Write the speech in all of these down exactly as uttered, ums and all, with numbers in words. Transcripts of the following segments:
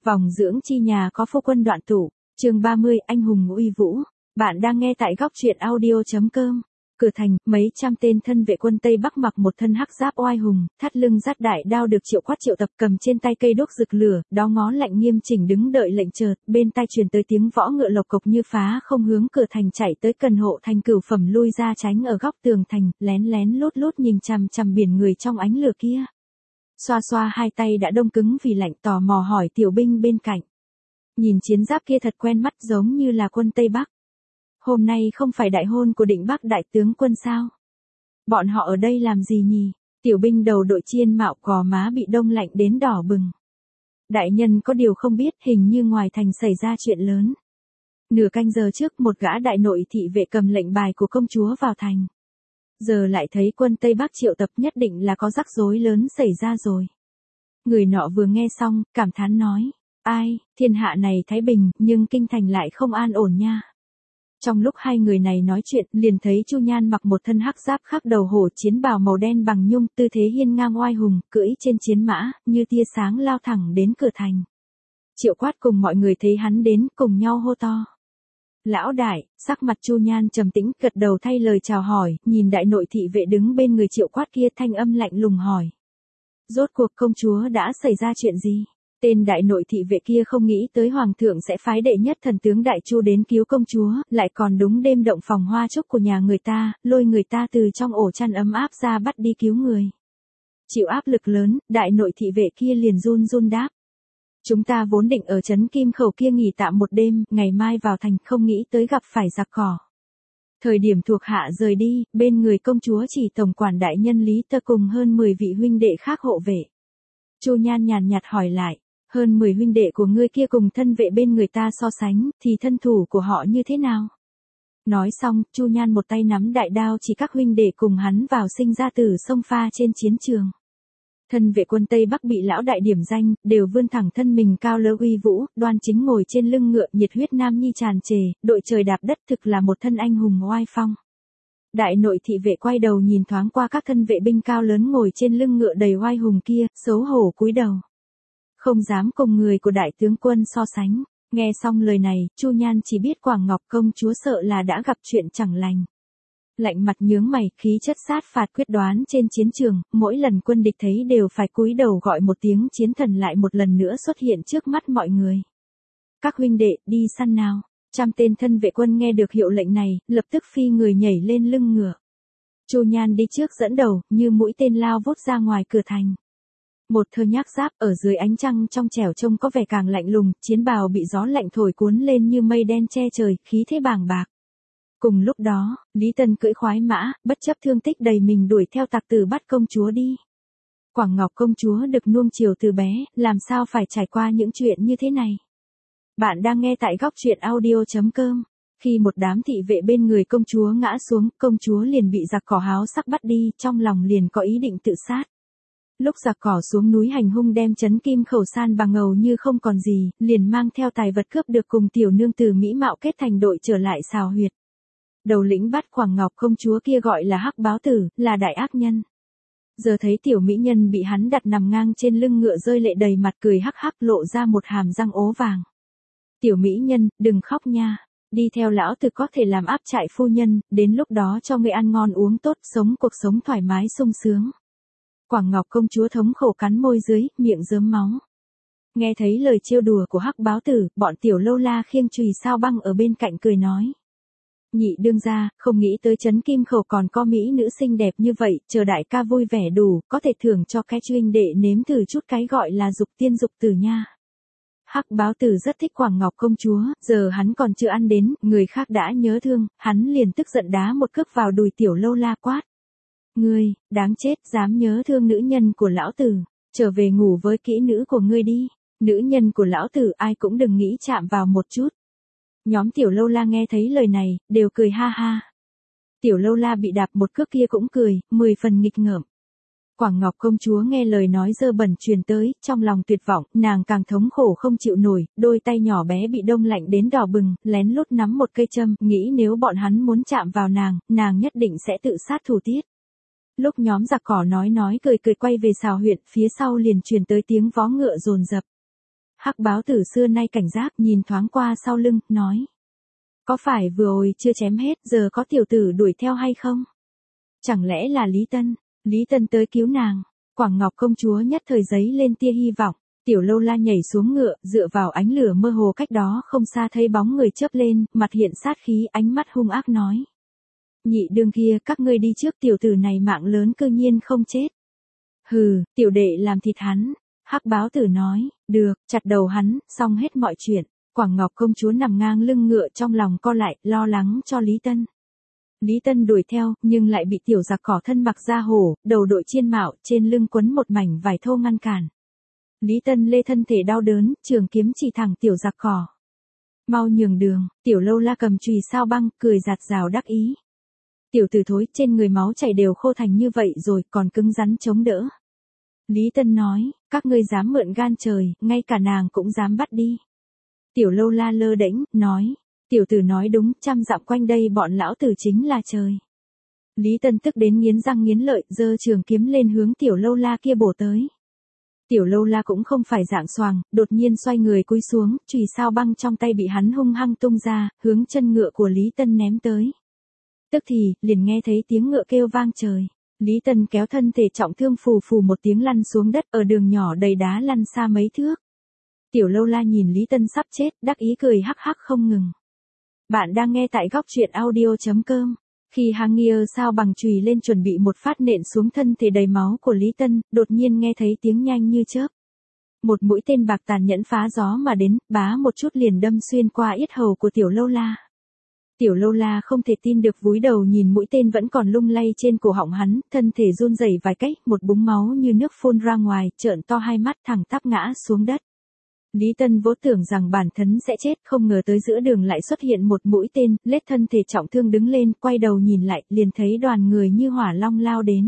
Vòng dưỡng chi nhà có phu quân đoạn tụ, chương ba mươi, anh hùng uy vũ. Bạn đang nghe tại góc truyện audio chấm com. Cửa thành, mấy trăm tên thân vệ quân Tây Bắc mặc một thân hắc giáp oai hùng, thắt lưng dắt đại đao được Triệu Quát triệu tập cầm trên tay cây đuốc rực lửa, đó ngó lạnh nghiêm chỉnh đứng đợi lệnh chợt, bên tai truyền tới tiếng võ ngựa lộc cộc như phá không hướng cửa thành chạy tới cần hộ thành cửu phẩm lui ra tránh ở góc tường thành, lén lén lút lút nhìn chằm chằm biển người trong ánh lửa kia. Xoa xoa hai tay đã đông cứng vì lạnh tò mò hỏi tiểu binh bên cạnh. Nhìn chiến giáp kia thật quen mắt giống như là quân Tây Bắc. Hôm nay không phải đại hôn của Định Bắc đại tướng quân sao? Bọn họ ở đây làm gì nhỉ? Tiểu binh đầu đội chiên mạo cò má bị đông lạnh đến đỏ bừng. Đại nhân có điều không biết, hình như ngoài thành xảy ra chuyện lớn. Nửa canh giờ trước một gã đại nội thị vệ cầm lệnh bài của công chúa vào thành. Giờ lại thấy quân Tây Bắc triệu tập, nhất định là có rắc rối lớn xảy ra rồi. Người nọ vừa nghe xong, cảm thán nói, ai, thiên hạ này thái bình, nhưng kinh thành lại không an ổn nha. Trong lúc hai người này nói chuyện, liền thấy Chu Nhan mặc một thân hắc giáp khắc đầu hổ chiến bào màu đen bằng nhung, tư thế hiên ngang oai hùng, cưỡi trên chiến mã, như tia sáng lao thẳng đến cửa thành. Triệu Quát cùng mọi người thấy hắn đến, cùng nhau hô to. Lão đại, sắc mặt Chu Nhan trầm tĩnh, gật đầu thay lời chào hỏi, nhìn đại nội thị vệ đứng bên người Triệu Quát kia, thanh âm lạnh lùng hỏi. Rốt cuộc công chúa đã xảy ra chuyện gì? Tên đại nội thị vệ kia không nghĩ tới hoàng thượng sẽ phái đệ nhất thần tướng Đại Chu đến cứu công chúa, lại còn đúng đêm động phòng hoa chúc của nhà người ta, lôi người ta từ trong ổ chăn ấm áp ra bắt đi cứu người. Chịu áp lực lớn, đại nội thị vệ kia liền run run đáp. Chúng ta vốn định ở trấn Kim Khẩu kia nghỉ tạm một đêm, ngày mai vào thành, không nghĩ tới gặp phải giặc cỏ. Thời điểm thuộc hạ rời đi, bên người công chúa chỉ tổng quản đại nhân Lý Tơ cùng hơn mười vị huynh đệ khác hộ vệ. Chu Nhan nhàn nhạt hỏi lại, hơn mười huynh đệ của ngươi kia cùng thân vệ bên người ta so sánh, thì thân thủ của họ như thế nào? Nói xong, Chu Nhan một tay nắm đại đao chỉ các huynh đệ cùng hắn vào sinh ra tử sông pha trên chiến trường. Thân vệ quân Tây Bắc bị lão đại điểm danh, đều vươn thẳng thân mình cao lớn uy vũ, đoan chính ngồi trên lưng ngựa, nhiệt huyết nam nhi tràn trề, đội trời đạp đất, thực là một thân anh hùng oai phong. Đại nội thị vệ quay đầu nhìn thoáng qua các thân vệ binh cao lớn ngồi trên lưng ngựa đầy oai hùng kia, xấu hổ cúi đầu. Không dám cùng người của đại tướng quân so sánh. Nghe xong lời này, Chu Nhan chỉ biết Quảng Ngọc công chúa sợ là đã gặp chuyện chẳng lành. Lạnh mặt nhướng mày, khí chất sát phạt quyết đoán trên chiến trường, mỗi lần quân địch thấy đều phải cúi đầu gọi một tiếng chiến thần lại một lần nữa xuất hiện trước mắt mọi người. Các huynh đệ, đi săn nào. Trăm tên thân vệ quân nghe được hiệu lệnh này, lập tức phi người nhảy lên lưng ngựa. Chu Nhan đi trước dẫn đầu, như mũi tên lao vút ra ngoài cửa thành. Một thơ nhác giáp ở dưới ánh trăng trong trẻo trông có vẻ càng lạnh lùng, chiến bào bị gió lạnh thổi cuốn lên như mây đen che trời, khí thế bàng bạc. Cùng lúc đó, Lý Tân cưỡi khoái mã, bất chấp thương tích đầy mình đuổi theo tặc tử bắt công chúa đi. Quảng Ngọc công chúa được nuông chiều từ bé, làm sao phải trải qua những chuyện như thế này? Bạn đang nghe tại góc truyện audio chấm com. Khi một đám thị vệ bên người công chúa ngã xuống, công chúa liền bị giặc cỏ háo sắc bắt đi, trong lòng liền có ý định tự sát. Lúc giặc cỏ xuống núi hành hung đem trấn Kim Khẩu san bằng ngầu như không còn gì, liền mang theo tài vật cướp được cùng tiểu nương từ Mỹ Mạo kết thành đội trở lại xào huyệt. Đầu lĩnh bắt Quảng Ngọc công chúa kia gọi là Hắc Báo Tử, là đại ác nhân. Giờ thấy tiểu mỹ nhân bị hắn đặt nằm ngang trên lưng ngựa rơi lệ đầy mặt cười hắc hắc lộ ra một hàm răng ố vàng. Tiểu mỹ nhân, đừng khóc nha, đi theo lão tử có thể làm áp trại phu nhân, đến lúc đó cho ngươi ăn ngon uống tốt, sống cuộc sống thoải mái sung sướng. Quảng Ngọc công chúa thống khổ cắn môi dưới, miệng rớm máu. Nghe thấy lời trêu đùa của Hắc Báo Tử, bọn tiểu lâu la khiêng chùy sao băng ở bên cạnh cười nói. Nhị đương gia, không nghĩ tới trấn Kim Khẩu còn có mỹ nữ xinh đẹp như vậy, chờ đại ca vui vẻ đủ, có thể thưởng cho cái huynh đệ nếm thử chút cái gọi là dục tiên dục tử nha. Hắc Báo Tử rất thích Quảng Ngọc công chúa, giờ hắn còn chưa ăn đến, người khác đã nhớ thương, hắn liền tức giận đá một cước vào đùi tiểu lâu la quát. Ngươi, đáng chết, dám nhớ thương nữ nhân của lão tử, trở về ngủ với kỹ nữ của ngươi đi, nữ nhân của lão tử ai cũng đừng nghĩ chạm vào một chút. Nhóm tiểu lâu la nghe thấy lời này, đều cười ha ha. Tiểu lâu la bị đạp một cước kia cũng cười, mười phần nghịch ngợm. Quảng Ngọc công chúa nghe lời nói dơ bẩn truyền tới, trong lòng tuyệt vọng, nàng càng thống khổ không chịu nổi, đôi tay nhỏ bé bị đông lạnh đến đỏ bừng, lén lút nắm một cây châm, nghĩ nếu bọn hắn muốn chạm vào nàng, nàng nhất định sẽ tự sát thủ tiết. Lúc nhóm giặc cỏ nói nói cười cười quay về xào huyệt, phía sau liền truyền tới tiếng vó ngựa dồn dập. Hắc báo tử xưa nay cảnh giác, nhìn thoáng qua sau lưng, nói. Có phải vừa rồi chưa chém hết, giờ có tiểu tử đuổi theo hay không? Chẳng lẽ là Lý Tân? Lý Tân tới cứu nàng. Quảng Ngọc công chúa nhất thời giấy lên tia hy vọng. Tiểu Lâu La nhảy xuống ngựa, dựa vào ánh lửa mơ hồ cách đó không xa thấy bóng người chớp lên, mặt hiện sát khí, ánh mắt hung ác nói. Nhị đương kia, các ngươi đi trước, tiểu tử này mạng lớn cư nhiên không chết. Hừ, tiểu đệ làm thịt hắn. Hắc báo tử nói, được, chặt đầu hắn, xong hết mọi chuyện. Quảng Ngọc công chúa nằm ngang lưng ngựa, trong lòng co lại, lo lắng cho Lý Tân. Lý Tân đuổi theo, nhưng lại bị tiểu giặc cỏ thân mặc da hổ, đầu đội chiên mạo, trên lưng quấn một mảnh vải thô ngăn cản. Lý Tân lê thân thể đau đớn, trường kiếm chỉ thẳng tiểu giặc cỏ. Mau nhường đường, tiểu Lâu La cầm chùy sao băng, cười giạt rào đắc ý. Tiểu tử thối, trên người máu chảy đều khô thành như vậy rồi, còn cứng rắn chống đỡ. Lý Tân nói, các ngươi dám mượn gan trời, ngay cả nàng cũng dám bắt đi. Tiểu Lâu La lơ đễnh, nói, tiểu tử nói đúng, trăm dặm quanh đây bọn lão tử chính là trời. Lý Tân tức đến nghiến răng nghiến lợi, giơ trường kiếm lên hướng tiểu Lâu La kia bổ tới. Tiểu Lâu La cũng không phải dạng xoàng, đột nhiên xoay người cúi xuống, chùy sao băng trong tay bị hắn hung hăng tung ra, hướng chân ngựa của Lý Tân ném tới. Tức thì, liền nghe thấy tiếng ngựa kêu vang trời. Lý Tân kéo thân thể trọng thương phù phù một tiếng lăn xuống đất, ở đường nhỏ đầy đá lăn xa mấy thước. Tiểu Lâu La nhìn Lý Tân sắp chết, đắc ý cười hắc hắc không ngừng. Bạn đang nghe tại góc truyện audio chấm com. Khi Hang Nghia sao bằng chùy lên chuẩn bị một phát nện xuống thân thể đầy máu của Lý Tân, đột nhiên nghe thấy tiếng nhanh như chớp. Một mũi tên bạc tàn nhẫn phá gió mà đến, bá một chút liền đâm xuyên qua yết hầu của Tiểu Lâu La. Tiểu Lâu La không thể tin được, vúi đầu nhìn mũi tên vẫn còn lung lay trên cổ họng hắn, thân thể run rẩy vài cách, một búng máu như nước phun ra ngoài, trợn to hai mắt thẳng tắp ngã xuống đất. Lý Tân vốn tưởng rằng bản thân sẽ chết, không ngờ tới giữa đường lại xuất hiện một mũi tên, lết thân thể trọng thương đứng lên, quay đầu nhìn lại, liền thấy đoàn người như hỏa long lao đến.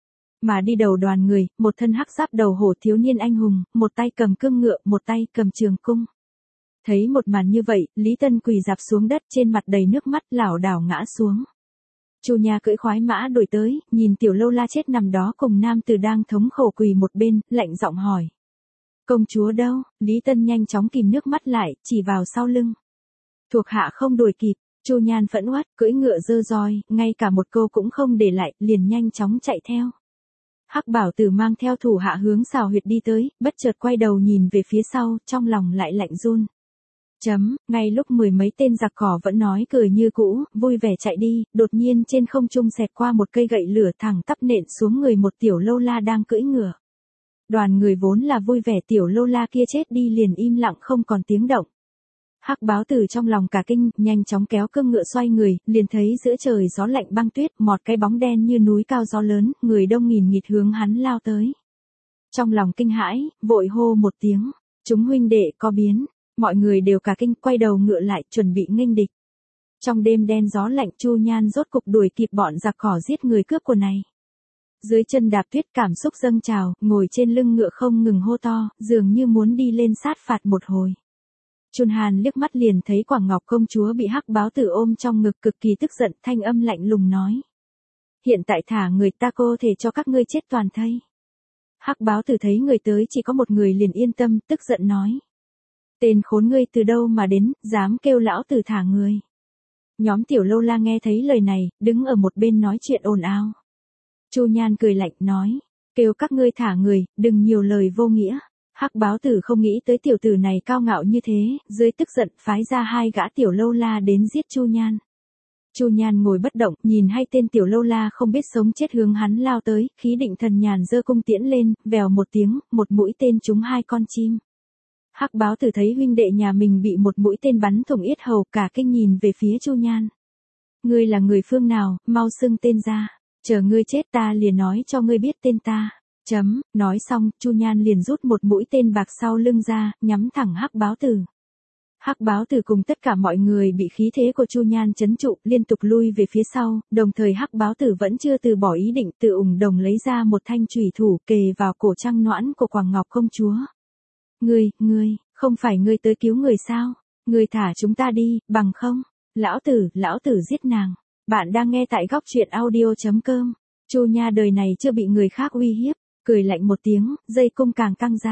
Mà đi đầu đoàn người, một thân hắc giáp đầu hổ thiếu niên anh hùng, một tay cầm cương ngựa, một tay cầm trường cung. Thấy một màn như vậy, Lý Tân quỳ rạp xuống đất, trên mặt đầy nước mắt, lảo đảo ngã xuống. Chu Nha cưỡi khoái mã đuổi tới, nhìn Tiểu Lâu La chết nằm đó cùng nam tử đang thống khổ quỳ một bên, lạnh giọng hỏi. Công chúa đâu? Lý Tân nhanh chóng kìm nước mắt lại, chỉ vào sau lưng. Thuộc hạ không đuổi kịp. Chu Nhan phẫn uất, cưỡi ngựa dơ roi, ngay cả một câu cũng không để lại, liền nhanh chóng chạy theo. Hắc Bảo Tử mang theo thủ hạ hướng xào huyệt đi tới, bất chợt quay đầu nhìn về phía sau, trong lòng lại lạnh run. Chấm, ngay lúc mười mấy tên giặc cỏ vẫn nói cười như cũ, vui vẻ chạy đi, đột nhiên trên không trung xẹt qua một cây gậy lửa thẳng tắp nện xuống người một Tiểu Lâu La đang cưỡi ngựa. Đoàn người vốn là vui vẻ, Tiểu Lâu La kia chết đi liền im lặng không còn tiếng động. Hắc Báo Tử trong lòng cả kinh, nhanh chóng kéo cương ngựa xoay người, liền thấy giữa trời gió lạnh băng tuyết, một cái bóng đen như núi cao gió lớn, người đông nghìn nghịt hướng hắn lao tới. Trong lòng kinh hãi, vội hô một tiếng, chúng huynh đệ có biến, mọi người đều cả kinh, quay đầu ngựa lại, chuẩn bị nghênh địch. Trong đêm đen gió lạnh, Chu Nhan rốt cục đuổi kịp bọn giặc cỏ giết người cướp của này. Dưới chân đạp tuyết, cảm xúc dâng trào, ngồi trên lưng ngựa không ngừng hô to, dường như muốn đi lên sát phạt một hồi. Chun Hàn liếc mắt liền thấy Quảng Ngọc công chúa bị Hắc Báo Tử ôm trong ngực, cực kỳ tức giận, thanh âm lạnh lùng nói. Hiện tại thả người ta, cô thể cho các ngươi chết toàn thây. Hắc Báo Tử thấy người tới chỉ có một người liền yên tâm, tức giận nói. Tên khốn ngươi từ đâu mà đến, dám kêu lão tử thả người. Nhóm Tiểu Lâu La nghe thấy lời này, đứng ở một bên nói chuyện ồn ào. Chu Nhan cười lạnh nói, kêu các ngươi thả người, đừng nhiều lời vô nghĩa. Hắc Báo Tử không nghĩ tới tiểu tử này cao ngạo như thế, dưới tức giận phái ra hai gã Tiểu Lâu La đến giết Chu Nhan. Chu Nhan ngồi bất động, nhìn hai tên Tiểu Lâu La không biết sống chết hướng hắn lao tới, khí định thần nhàn giơ cung tiễn lên, vèo một tiếng, một mũi tên trúng hai con chim. Hắc Báo Tử thấy huynh đệ nhà mình bị một mũi tên bắn thủng yết hầu, cả kinh nhìn về phía Chu Nhan. Ngươi là người phương nào, mau xưng tên ra, chờ ngươi chết ta liền nói cho ngươi biết tên ta. Chấm, nói xong, Chu Nhan liền rút một mũi tên bạc sau lưng ra, nhắm thẳng Hắc Báo Tử. Hắc Báo Tử cùng tất cả mọi người bị khí thế của Chu Nhan chấn trụ, liên tục lui về phía sau, đồng thời Hắc Báo Tử vẫn chưa từ bỏ ý định, tự ủng đồng lấy ra một thanh chủy thủ kề vào cổ trăng noãn của Quảng Ngọc công chúa. Ngươi, ngươi, không phải ngươi tới cứu người sao? Ngươi thả chúng ta đi, bằng không? Lão tử, lão tử giết nàng. Bạn đang nghe tại góc truyện audio chấm com. Chu Nha đời này chưa bị người khác uy hiếp, cười lạnh một tiếng, dây cung càng căng ra.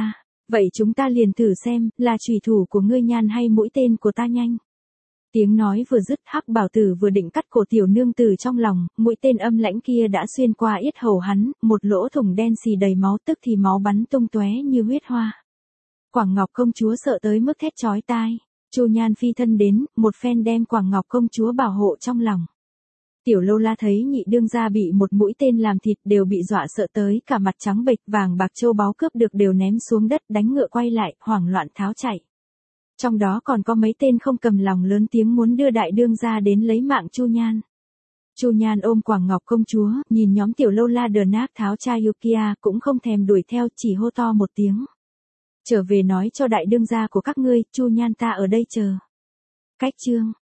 Vậy chúng ta liền thử xem, là chủy thủ của ngươi nhan hay mũi tên của ta nhanh. Tiếng nói vừa dứt, Hắc Bảo Tử vừa định cắt cổ tiểu nương tử trong lòng, mũi tên âm lãnh kia đã xuyên qua yết hầu hắn, một lỗ thủng đen xì đầy máu, tức thì máu bắn tung tóe như huyết hoa. Quảng Ngọc công chúa sợ tới mức thét chói tai. Chu Nhan phi thân đến, một phen đem Quảng Ngọc công chúa bảo hộ trong lòng. Tiểu Lâu La thấy nhị đương gia bị một mũi tên làm thịt, đều bị dọa sợ tới cả mặt trắng bệch, vàng bạc châu báu cướp được đều ném xuống đất, đánh ngựa quay lại, hoảng loạn tháo chạy. Trong đó còn có mấy tên không cầm lòng lớn tiếng muốn đưa đại đương gia đến lấy mạng Chu Nhan. Chu Nhan ôm Quảng Ngọc công chúa, nhìn nhóm Tiểu Lâu La đờ nát tháo chai Yukia, cũng không thèm đuổi theo, chỉ hô to một tiếng. Trở về nói cho đại đương gia của các ngươi, Chu Nhan ta ở đây chờ. Cách chương